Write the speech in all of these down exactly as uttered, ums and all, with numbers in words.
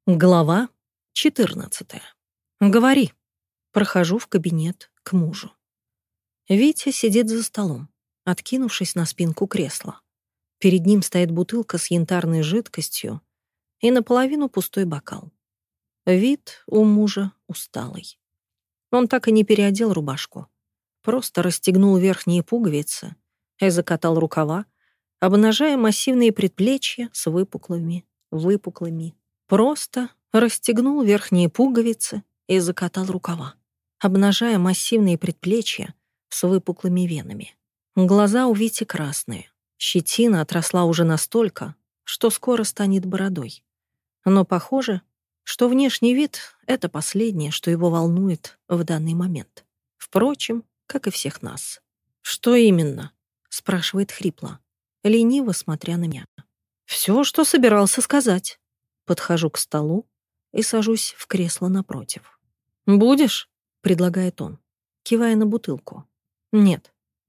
Глава четырнадцатая. Говори. Прохожу в кабинет к мужу. Витя сидит за столом, откинувшись на спинку кресла. Перед ним стоит бутылка с янтарной жидкостью и наполовину пустой бокал. Вид у мужа усталый. Он так и не переодел рубашку. Просто расстегнул верхние пуговицы и закатал рукава, обнажая массивные предплечья с выпуклыми, выпуклыми. Просто расстегнул верхние пуговицы и закатал рукава, обнажая массивные предплечья с выпуклыми венами. Глаза у Вити красные. Щетина отросла уже настолько, что скоро станет бородой. Но похоже, что внешний вид — это последнее, что его волнует в данный момент. Впрочем, как и всех нас. «Что именно?» — спрашивает хрипло, лениво смотря на меня. «Все, что собирался сказать». Подхожу к столу и сажусь в кресло напротив. «Будешь?» — предлагает он, кивая на бутылку. «Нет.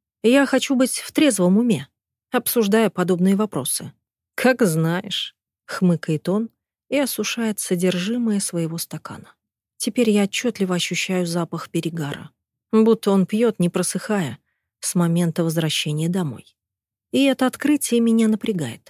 Я хочу быть в трезвом уме, обсуждая подобные вопросы». «Как знаешь», — хмыкает он и осушает содержимое своего стакана. Теперь я отчетливо ощущаю запах перегара, будто он пьет, не просыхая, с момента возвращения домой. И это открытие меня напрягает.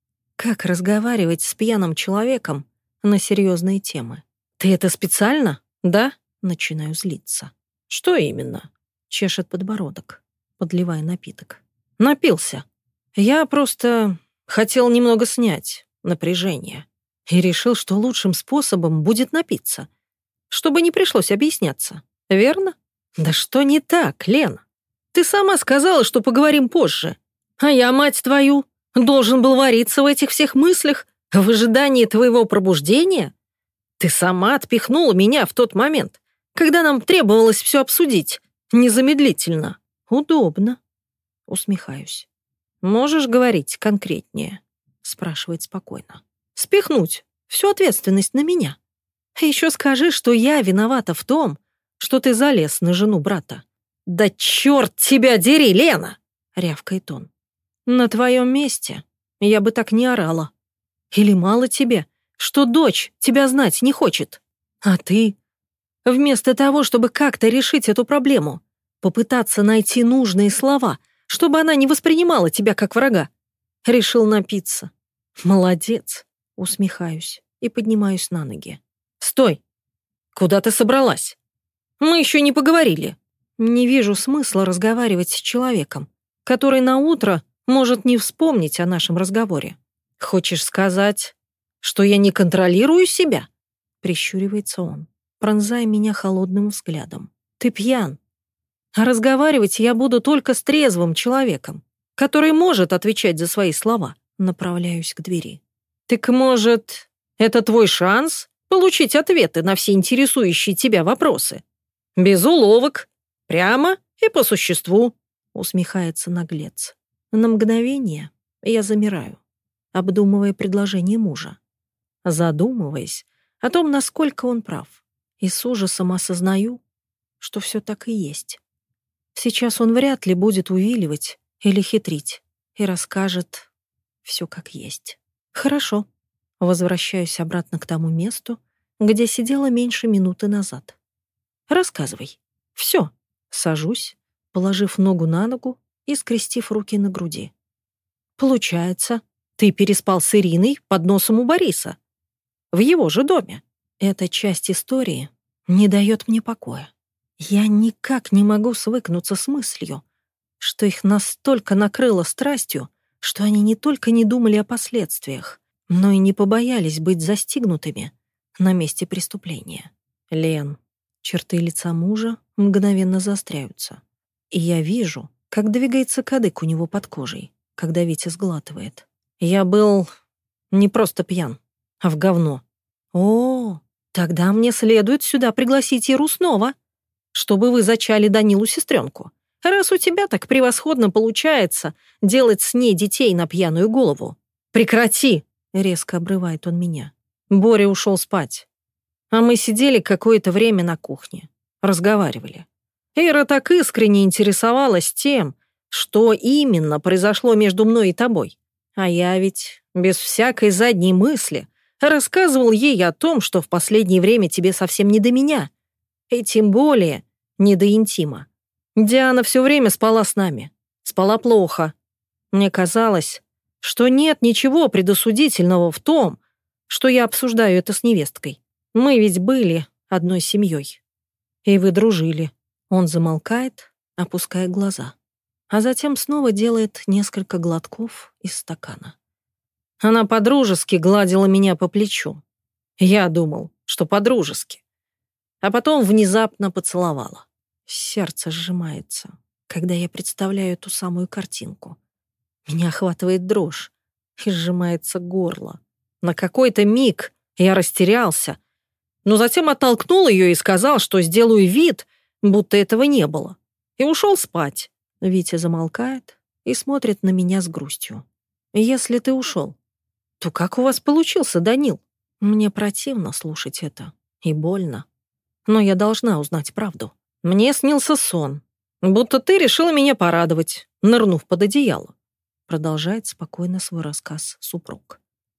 Как разговаривать с пьяным человеком на серьезные темы? «Ты это специально, да?» Начинаю злиться. «Что именно?» Чешет подбородок, подливая напиток. «Напился. Я просто хотел немного снять напряжение и решил, что лучшим способом будет напиться, чтобы не пришлось объясняться. Верно?» «Да что не так, Лена? Ты сама сказала, что поговорим позже. А я, мать твою, должен был вариться в этих всех мыслях в ожидании твоего пробуждения? Ты сама отпихнула меня в тот момент, когда нам требовалось все обсудить незамедлительно». «Удобно», — усмехаюсь. «Можешь говорить конкретнее?» — спрашивает спокойно. «Спихнуть всю ответственность на меня. Еще скажи, что я виновата в том, что ты залез на жену брата». «Да черт тебя дери, Лена!» — рявкает он. «На твоем месте я бы так не орала. Или мало тебе, что дочь тебя знать не хочет? А ты, вместо того, чтобы как-то решить эту проблему, попытаться найти нужные слова, чтобы она не воспринимала тебя как врага, решил напиться. Молодец!» Усмехаюсь и поднимаюсь на ноги. «Стой! Куда ты собралась? Мы еще не поговорили». Не вижу смысла разговаривать с человеком, который наутро может не вспомнить о нашем разговоре. «Хочешь сказать, что я не контролирую себя?» Прищуривается он, пронзая меня холодным взглядом. «Ты пьян. А разговаривать я буду только с трезвым человеком, который может отвечать за свои слова». Направляюсь к двери. «Так, может, это твой шанс получить ответы на все интересующие тебя вопросы? Без уловок, прямо и по существу», — усмехается наглец. На мгновение я замираю, обдумывая предложение мужа, задумываясь о том, насколько он прав, и с ужасом осознаю, что все так и есть. Сейчас он вряд ли будет увиливать или хитрить и расскажет все как есть. Хорошо. Возвращаюсь обратно к тому месту, где сидела меньше минуты назад. Рассказывай. Все. Сажусь, положив ногу на ногу и скрестив руки на груди. «Получается, ты переспал с Ириной под носом у Бориса. В его же доме. Эта часть истории не дает мне покоя. Я никак не могу свыкнуться с мыслью, что их настолько накрыло страстью, что они не только не думали о последствиях, но и не побоялись быть застигнутыми на месте преступления. Лен». Черты лица мужа мгновенно заостряются. И я вижу, как двигается кадык у него под кожей, когда Витя сглатывает. «Я был не просто пьян, а в говно». «О, тогда мне следует сюда пригласить Иру снова, чтобы вы зачали Данилу сестренку, раз у тебя так превосходно получается делать с ней детей на пьяную голову». «Прекрати!» — резко обрывает он меня. Боря ушел спать. А мы сидели какое-то время на кухне, разговаривали. Ира так искренне интересовалась тем, что именно произошло между мной и тобой. А я ведь без всякой задней мысли Рассказывал ей о том, что в последнее время тебе совсем не до меня. И тем более не до интима. Диана все время спала с нами. Спала плохо. Мне казалось, что нет ничего предосудительного в том, что я обсуждаю это с невесткой. Мы ведь были одной семьей. И вы дружили. Он замолкает, опуская глаза. А затем снова делает несколько глотков из стакана. Она по-дружески гладила меня по плечу. Я думал, что по-дружески. А потом внезапно поцеловала. Сердце сжимается, когда я представляю ту самую картинку. Меня охватывает дрожь и сжимается горло. На какой-то миг я растерялся, но затем оттолкнул ее и сказал, что сделаю вид, будто этого не было, и ушел спать. Витя замолкает и смотрит на меня с грустью. «Если ты ушел, то как у вас получился, Данил?» Мне противно слушать это и больно, но я должна узнать правду. Мне снился сон, будто ты решила меня порадовать, нырнув под одеяло. Продолжает спокойно свой рассказ супруг.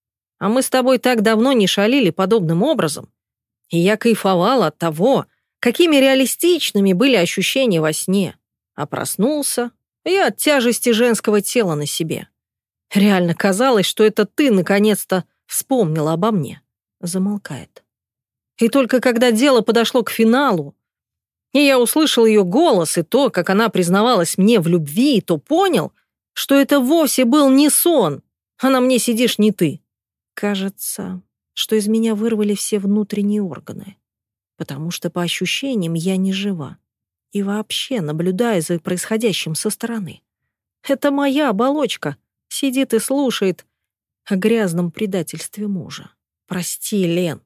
А мы с тобой так давно не шалили подобным образом, и я кайфовала от того, какими реалистичными были ощущения во сне. А проснулся я от тяжести женского тела на себе. Реально казалось, что это ты наконец-то вспомнила обо мне. Замолкает. И только когда дело подошло к финалу, и я услышал ее голос и то, как она признавалась мне в любви, то понял, что это вовсе был не сон, а на мне сидишь не ты. Кажется, что из меня вырвали все внутренние органы, потому что по ощущениям я не жива и вообще наблюдаю за происходящим со стороны. Это моя оболочка сидит и слушает о грязном предательстве мужа. Прости, Лен,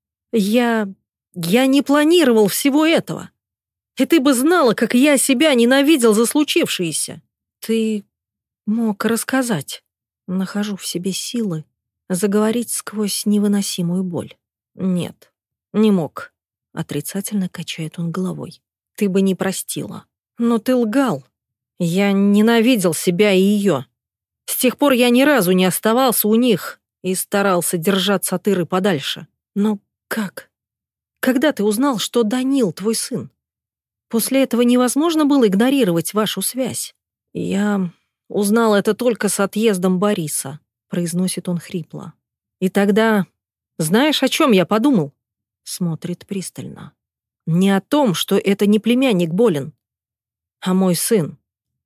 я... я не планировал всего этого. И ты бы знала, как я себя ненавидел за случившееся. Ты мог рассказать. Нахожу в себе силы заговорить сквозь невыносимую боль. Нет, не мог. Отрицательно качает он головой. Ты бы не простила. Но ты лгал. Я ненавидел себя и ее. С тех пор я ни разу не оставался у них и старался держаться от Иры подальше. Но как? Когда ты узнал, что Данил твой сын? После этого невозможно было игнорировать вашу связь. Я узнал это только с отъездом Бориса, произносит он хрипло. И тогда, знаешь, о чем я подумал? Смотрит пристально. Не о том, что это не племянник болен, а мой сын.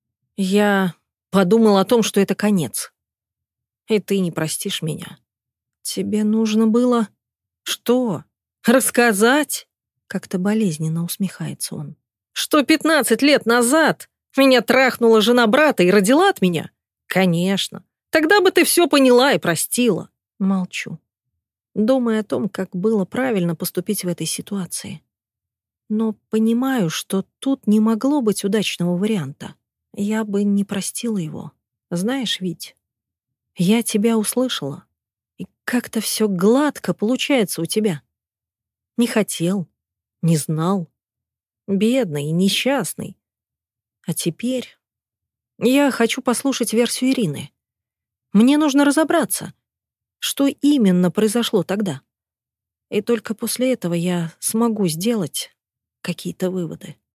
Я подумал о том, что это конец. И ты не простишь меня. Тебе нужно было... Что? Рассказать? Как-то болезненно усмехается он. Что пятнадцать лет назад меня трахнула жена брата и родила от меня? Конечно. Тогда бы ты все поняла и простила. Молчу, думая о том, как было правильно поступить в этой ситуации. Но понимаю, что тут не могло быть удачного варианта. Я бы не простила его. Знаешь, Вить, я тебя услышала, и как-то все гладко получается у тебя. Не хотел, не знал. Бедный и несчастный. А теперь я хочу послушать версию Ирины. Мне нужно разобраться, что именно произошло тогда. И только после этого я смогу сделать какие-то выводы.